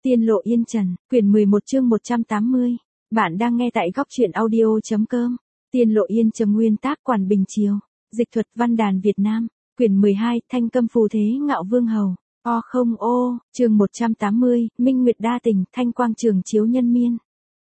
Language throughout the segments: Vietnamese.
Tiên lộ yên trần, quyển 11 chương 180. Bạn đang nghe tại góc truyện audio.com. Tiên lộ yên trần, nguyên tác Quản Bình Chiếu. Dịch thuật văn đàn Việt Nam. Quyển 12, Thanh Câm Phù Thế Ngạo Vương Hầu. Chương 180, Minh Nguyệt đa tình, thanh quang trường chiếu nhân miên.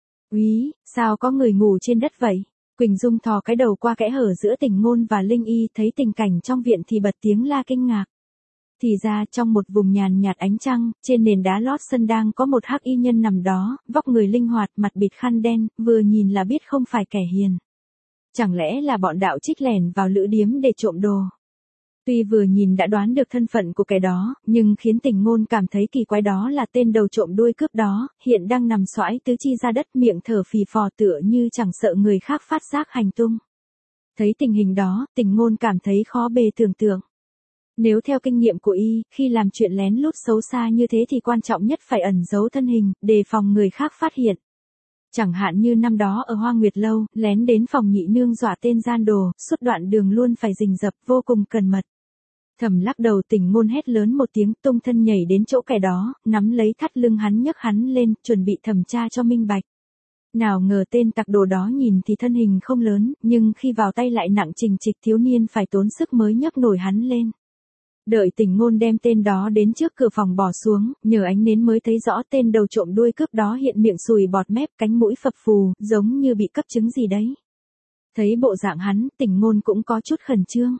Úy, sao có người ngủ trên đất vậy? Quỳnh Dung thò cái đầu qua kẽ hở giữa Tình Ngôn và Linh Y, thấy tình cảnh trong viện thì bật tiếng la kinh ngạc. Thì ra trong một vùng nhàn nhạt ánh trăng, trên nền đá lót sân đang có một hắc y nhân nằm đó, vóc người linh hoạt, mặt bịt khăn đen, vừa nhìn là biết không phải kẻ hiền. Chẳng lẽ là bọn đạo trích lẻn vào lữ điếm để trộm đồ? Tuy vừa nhìn đã đoán được thân phận của kẻ đó, nhưng khiến Tình Ngôn cảm thấy kỳ quái đó là tên đầu trộm đuôi cướp đó, hiện đang nằm xoãi tứ chi ra đất, miệng thở phì phò tựa như chẳng sợ người khác phát giác hành tung. Thấy tình hình đó, Tình Ngôn cảm thấy khó bề tưởng tượng. Nếu theo kinh nghiệm của y, khi làm chuyện lén lút xấu xa như thế thì quan trọng nhất phải ẩn giấu thân hình, đề phòng người khác phát hiện. Chẳng hạn như năm đó ở Hoa Nguyệt Lâu, lén đến phòng nhị nương dọa tên gian đồ, suốt đoạn đường luôn phải rình rập, vô cùng cẩn mật. Thầm lắc đầu, Tình Ngôn hét lớn một tiếng, tung thân nhảy đến chỗ kẻ đó, nắm lấy thắt lưng hắn nhấc hắn lên, chuẩn bị thẩm tra cho minh bạch. Nào ngờ tên tặc đồ đó nhìn thì thân hình không lớn, nhưng khi vào tay lại nặng trình trịch, thiếu niên phải tốn sức mới nhấc nổi hắn lên. Đợi Tình Ngôn đem tên đó đến trước cửa phòng bỏ xuống, nhờ ánh nến mới thấy rõ tên đầu trộm đuôi cướp đó hiện miệng sùi bọt mép, cánh mũi phập phù, giống như bị cấp chứng gì đấy. Thấy bộ dạng hắn, Tình Ngôn cũng có chút khẩn trương.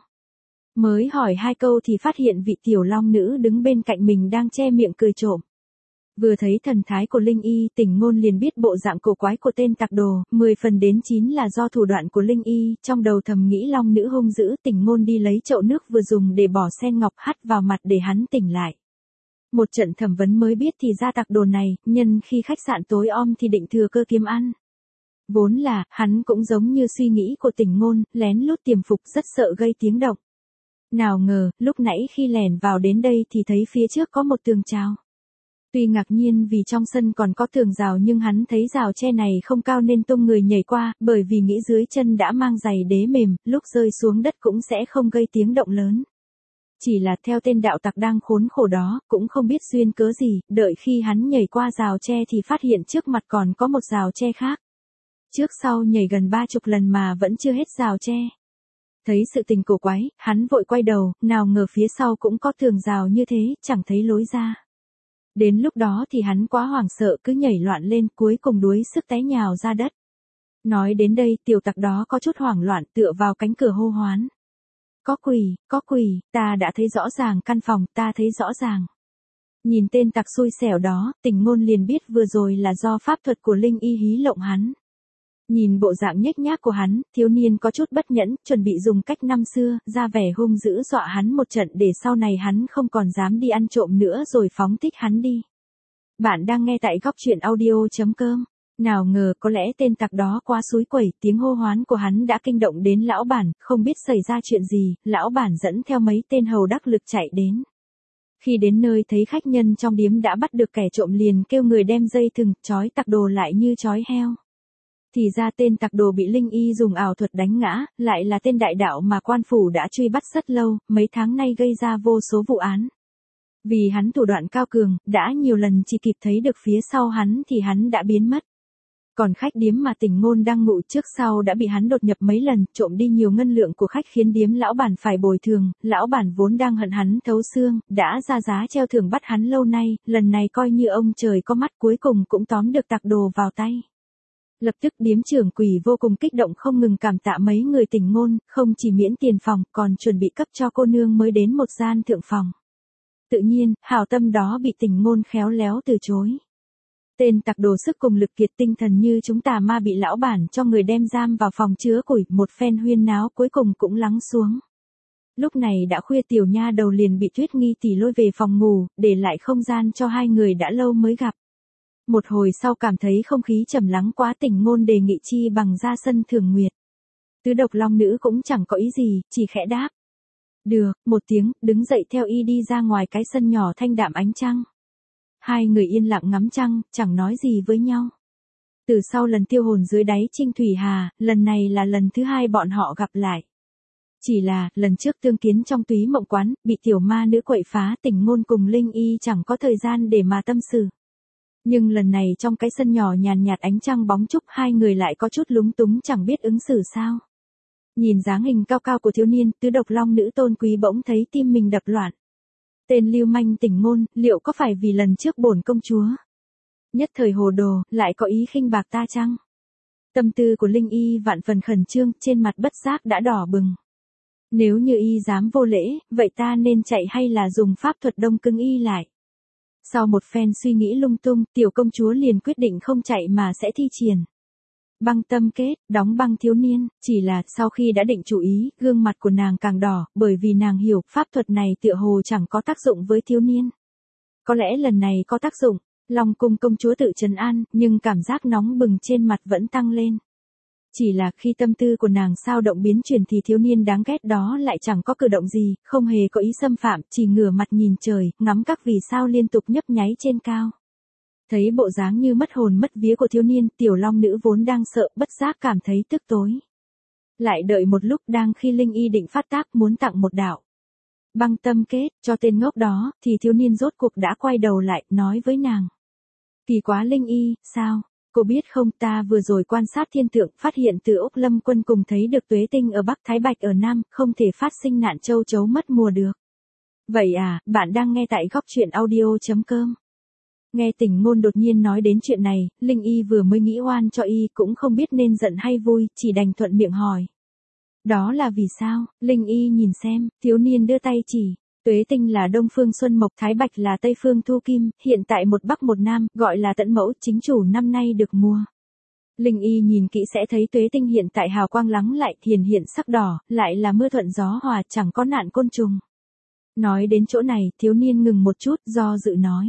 Mới hỏi hai câu thì phát hiện vị tiểu long nữ đứng bên cạnh mình đang che miệng cười trộm. Vừa thấy thần thái của Linh Y, Tình Ngôn liền biết bộ dạng cổ quái của tên tặc đồ, 10 phần đến 9 là do thủ đoạn của Linh Y, trong đầu thầm nghĩ long nữ hung dữ. Tình Ngôn đi lấy chậu nước vừa dùng để bỏ sen ngọc hắt vào mặt để hắn tỉnh lại. Một trận thẩm vấn mới biết thì ra tặc đồ này, nhân khi khách sạn tối om thì định thừa cơ kiếm ăn. Vốn là, hắn cũng giống như suy nghĩ của Tình Ngôn, lén lút tiềm phục rất sợ gây tiếng động. Nào ngờ, lúc nãy khi lẻn vào đến đây thì thấy phía trước có một tường trào. Tuy ngạc nhiên vì trong sân còn có tường rào nhưng hắn thấy rào tre này không cao nên tung người nhảy qua, bởi vì nghĩ dưới chân đã mang giày đế mềm, lúc rơi xuống đất cũng sẽ không gây tiếng động lớn. Chỉ là theo tên đạo tặc đang khốn khổ đó, cũng không biết duyên cớ gì, đợi khi hắn nhảy qua rào tre thì phát hiện trước mặt còn có một rào tre khác. Trước sau nhảy gần 30 lần mà vẫn chưa hết rào tre. Thấy sự tình cổ quái, hắn vội quay đầu, nào ngờ phía sau cũng có tường rào như thế, chẳng thấy lối ra. Đến lúc đó thì hắn quá hoảng sợ cứ nhảy loạn lên, cuối cùng đuối sức té nhào ra đất. Nói đến đây tiểu tặc đó có chút hoảng loạn tựa vào cánh cửa hô hoán. Có quỷ, ta đã thấy rõ ràng căn phòng, ta thấy rõ ràng. Nhìn tên tặc xui xẻo đó, Tình Ngôn liền biết vừa rồi là do pháp thuật của Linh Y hí lộng hắn. Nhìn bộ dạng nhếch nhác của hắn, thiếu niên có chút bất nhẫn, chuẩn bị dùng cách năm xưa, ra vẻ hung dữ dọa hắn một trận để sau này hắn không còn dám đi ăn trộm nữa rồi phóng thích hắn đi. Bạn đang nghe tại góc truyện audio.com. Nào ngờ có lẽ tên tặc đó quá xúi quẩy, tiếng hô hoán của hắn đã kinh động đến lão bản, không biết xảy ra chuyện gì, lão bản dẫn theo mấy tên hầu đắc lực chạy đến. Khi đến nơi thấy khách nhân trong điếm đã bắt được kẻ trộm liền kêu người đem dây thừng, trói tặc đồ lại như trói heo. Thì ra tên tặc đồ bị Linh Y dùng ảo thuật đánh ngã, lại là tên đại đạo mà quan phủ đã truy bắt rất lâu, mấy tháng nay gây ra vô số vụ án. Vì hắn thủ đoạn cao cường, đã nhiều lần chỉ kịp thấy được phía sau hắn thì hắn đã biến mất. Còn khách điếm mà Tình Ngôn đang ngụ trước sau đã bị hắn đột nhập mấy lần, trộm đi nhiều ngân lượng của khách khiến điếm lão bản phải bồi thường, lão bản vốn đang hận hắn thấu xương, đã ra giá treo thưởng bắt hắn lâu nay, lần này coi như ông trời có mắt cuối cùng cũng tóm được tặc đồ vào tay. Lập tức điếm trưởng quỷ vô cùng kích động không ngừng cảm tạ mấy người Tình Ngôn, không chỉ miễn tiền phòng còn chuẩn bị cấp cho cô nương mới đến một gian thượng phòng. Tự nhiên, hảo tâm đó bị Tình Ngôn khéo léo từ chối. Tên tặc đồ sức cùng lực kiệt tinh thần như chúng tà ma bị lão bản cho người đem giam vào phòng chứa củi, một phen huyên náo cuối cùng cũng lắng xuống. Lúc này đã khuya, tiểu nha đầu liền bị Tuyết Nghi tỷ lôi về phòng ngủ, để lại không gian cho hai người đã lâu mới gặp. Một hồi sau cảm thấy không khí trầm lắng quá, Tình Ngôn đề nghị chi bằng ra sân thưởng nguyệt. Tứ độc long nữ cũng chẳng có ý gì, chỉ khẽ đáp. Được, một tiếng, đứng dậy theo y đi ra ngoài cái sân nhỏ thanh đạm ánh trăng. Hai người yên lặng ngắm trăng, chẳng nói gì với nhau. Từ sau lần tiêu hồn dưới đáy Trinh Thủy Hà, lần này là lần thứ hai bọn họ gặp lại. Chỉ là, lần trước tương kiến trong Túy Mộng Quán, bị tiểu ma nữ quậy phá, Tình Ngôn cùng Linh Y chẳng có thời gian để mà tâm sự. Nhưng lần này trong cái sân nhỏ nhàn nhạt ánh trăng bóng trúc hai người lại có chút lúng túng chẳng biết ứng xử sao. Nhìn dáng hình cao cao của thiếu niên, tứ độc long nữ Tôn Quý bỗng thấy tim mình đập loạn. Tên lưu manh Tỉnh Ngôn, liệu có phải vì lần trước bổn công chúa nhất thời hồ đồ, lại có ý khinh bạc ta chăng? Tâm tư của Linh Y vạn phần khẩn trương, trên mặt bất giác đã đỏ bừng. Nếu như y dám vô lễ, vậy ta nên chạy hay là dùng pháp thuật đông cứng y lại? Sau một phen suy nghĩ lung tung, tiểu công chúa liền quyết định không chạy mà sẽ thi triển băng tâm kết, đóng băng thiếu niên. Chỉ là sau khi đã định chủ ý, gương mặt của nàng càng đỏ, bởi vì nàng hiểu pháp thuật này tựa hồ chẳng có tác dụng với thiếu niên. Có lẽ lần này có tác dụng. Long cung công chúa tự trấn an, nhưng cảm giác nóng bừng trên mặt vẫn tăng lên. Chỉ là khi tâm tư của nàng sao động biến chuyển thì thiếu niên đáng ghét đó lại chẳng có cử động gì, không hề có ý xâm phạm, chỉ ngửa mặt nhìn trời, ngắm các vì sao liên tục nhấp nháy trên cao. Thấy bộ dáng như mất hồn mất vía của thiếu niên, tiểu long nữ vốn đang sợ, bất giác cảm thấy tức tối. Lại đợi một lúc, đang khi Linh Y định phát tác muốn tặng một đạo băng tâm kết cho tên ngốc đó, thì thiếu niên rốt cuộc đã quay đầu lại, nói với nàng. Kỳ quá Linh Y, sao? Cô biết không, ta vừa rồi quan sát thiên tượng, phát hiện từ Úc Lâm Quân cùng thấy được tuế tinh ở Bắc, Thái Bạch ở Nam, không thể phát sinh nạn châu chấu mất mùa được. Vậy à, bạn đang nghe tại góc truyện audio.com. Nghe Tỉnh Ngôn đột nhiên nói đến chuyện này, Linh Y vừa mới nghĩ oan cho y, cũng không biết nên giận hay vui, chỉ đành thuận miệng hỏi. Đó là vì sao? Linh Y nhìn xem, thiếu niên đưa tay chỉ. Tuế tinh là Đông Phương Xuân Mộc, Thái Bạch là Tây Phương Thu Kim, hiện tại một Bắc một Nam, gọi là Tẫn Mẫu, chính chủ năm nay được mùa. Linh Y nhìn kỹ sẽ thấy tuế tinh hiện tại hào quang lắng lại, hiện sắc đỏ, lại là mưa thuận gió hòa, chẳng có nạn côn trùng. Nói đến chỗ này, thiếu niên ngừng một chút, do dự nói.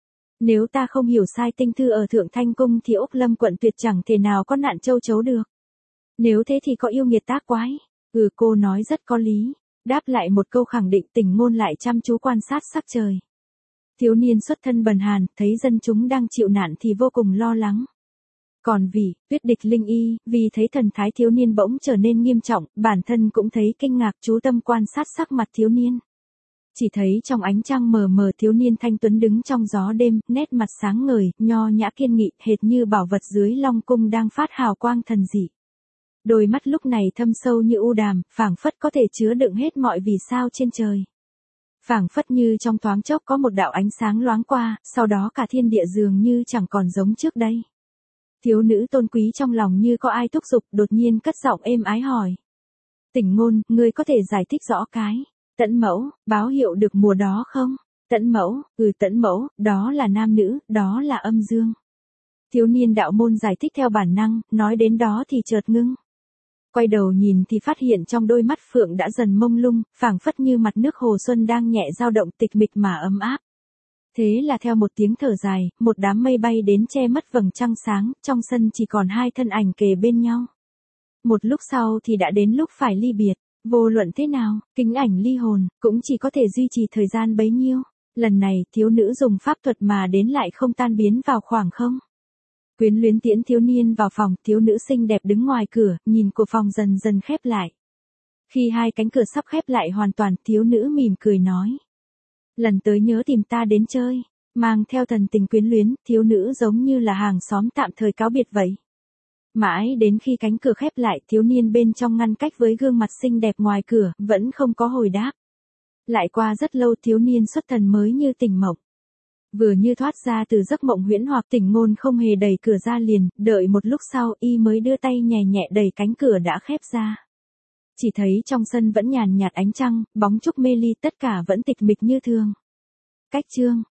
Nếu ta không hiểu sai, tinh thư ở Thượng Thanh Cung thì Úc Lâm quận tuyệt chẳng thể nào có nạn châu chấu được. Nếu thế thì có yêu nghiệt tác quái. Cô nói rất có lý. Đáp lại một câu khẳng định, Tỉnh Ngôn lại chăm chú quan sát sắc trời. Thiếu niên xuất thân bần hàn, thấy dân chúng đang chịu nạn thì vô cùng lo lắng. Còn vì, tuyết địch Linh Y, vì thấy thần thái thiếu niên bỗng trở nên nghiêm trọng, bản thân cũng thấy kinh ngạc, chú tâm quan sát sắc mặt thiếu niên. Chỉ thấy trong ánh trăng mờ mờ thiếu niên thanh tuấn đứng trong gió đêm, nét mặt sáng ngời, nho nhã kiên nghị, hệt như bảo vật dưới Long cung đang phát hào quang thần dị. Đôi mắt lúc này thâm sâu như u đàm, phảng phất có thể chứa đựng hết mọi vì sao trên trời. Phảng phất như trong thoáng chốc có một đạo ánh sáng loáng qua, sau đó cả thiên địa dường như chẳng còn giống trước đây. Thiếu nữ Tôn Quý trong lòng như có ai thúc giục, đột nhiên cất giọng êm ái hỏi. Tỉnh Ngôn, ngươi có thể giải thích rõ cái Tẫn Mẫu, báo hiệu được mùa đó không? Tẫn Mẫu, Tẫn Mẫu, đó là nam nữ, đó là âm dương. Thiếu niên đạo môn giải thích theo bản năng, nói đến đó thì chợt ngưng. Quay đầu nhìn thì phát hiện trong đôi mắt phượng đã dần mông lung, phảng phất như mặt nước hồ xuân đang nhẹ dao động tịch mịch mà ấm áp. Thế là theo một tiếng thở dài, một đám mây bay đến che mất vầng trăng sáng, trong sân chỉ còn hai thân ảnh kề bên nhau. Một lúc sau thì đã đến lúc phải ly biệt, vô luận thế nào, kính ảnh ly hồn, cũng chỉ có thể duy trì thời gian bấy nhiêu. Lần này, thiếu nữ dùng pháp thuật mà đến lại không tan biến vào khoảng không. Quyến luyến tiễn thiếu niên vào phòng, thiếu nữ xinh đẹp đứng ngoài cửa, nhìn cửa phòng dần dần khép lại. Khi hai cánh cửa sắp khép lại hoàn toàn, thiếu nữ mỉm cười nói. Lần tới nhớ tìm ta đến chơi. Mang theo thần tình quyến luyến, thiếu nữ giống như là hàng xóm tạm thời cáo biệt vậy. Mãi đến khi cánh cửa khép lại, thiếu niên bên trong ngăn cách với gương mặt xinh đẹp ngoài cửa, vẫn không có hồi đáp. Lại qua rất lâu thiếu niên xuất thần mới như tỉnh mộng. Vừa như thoát ra từ giấc mộng huyễn hoặc, Tỉnh Ngôn không hề đẩy cửa ra liền, đợi một lúc sau y mới đưa tay nhẹ nhẹ đẩy cánh cửa đã khép ra. Chỉ thấy trong sân vẫn nhàn nhạt ánh trăng, bóng trúc mê ly, tất cả vẫn tịch mịch như thường. Cách chương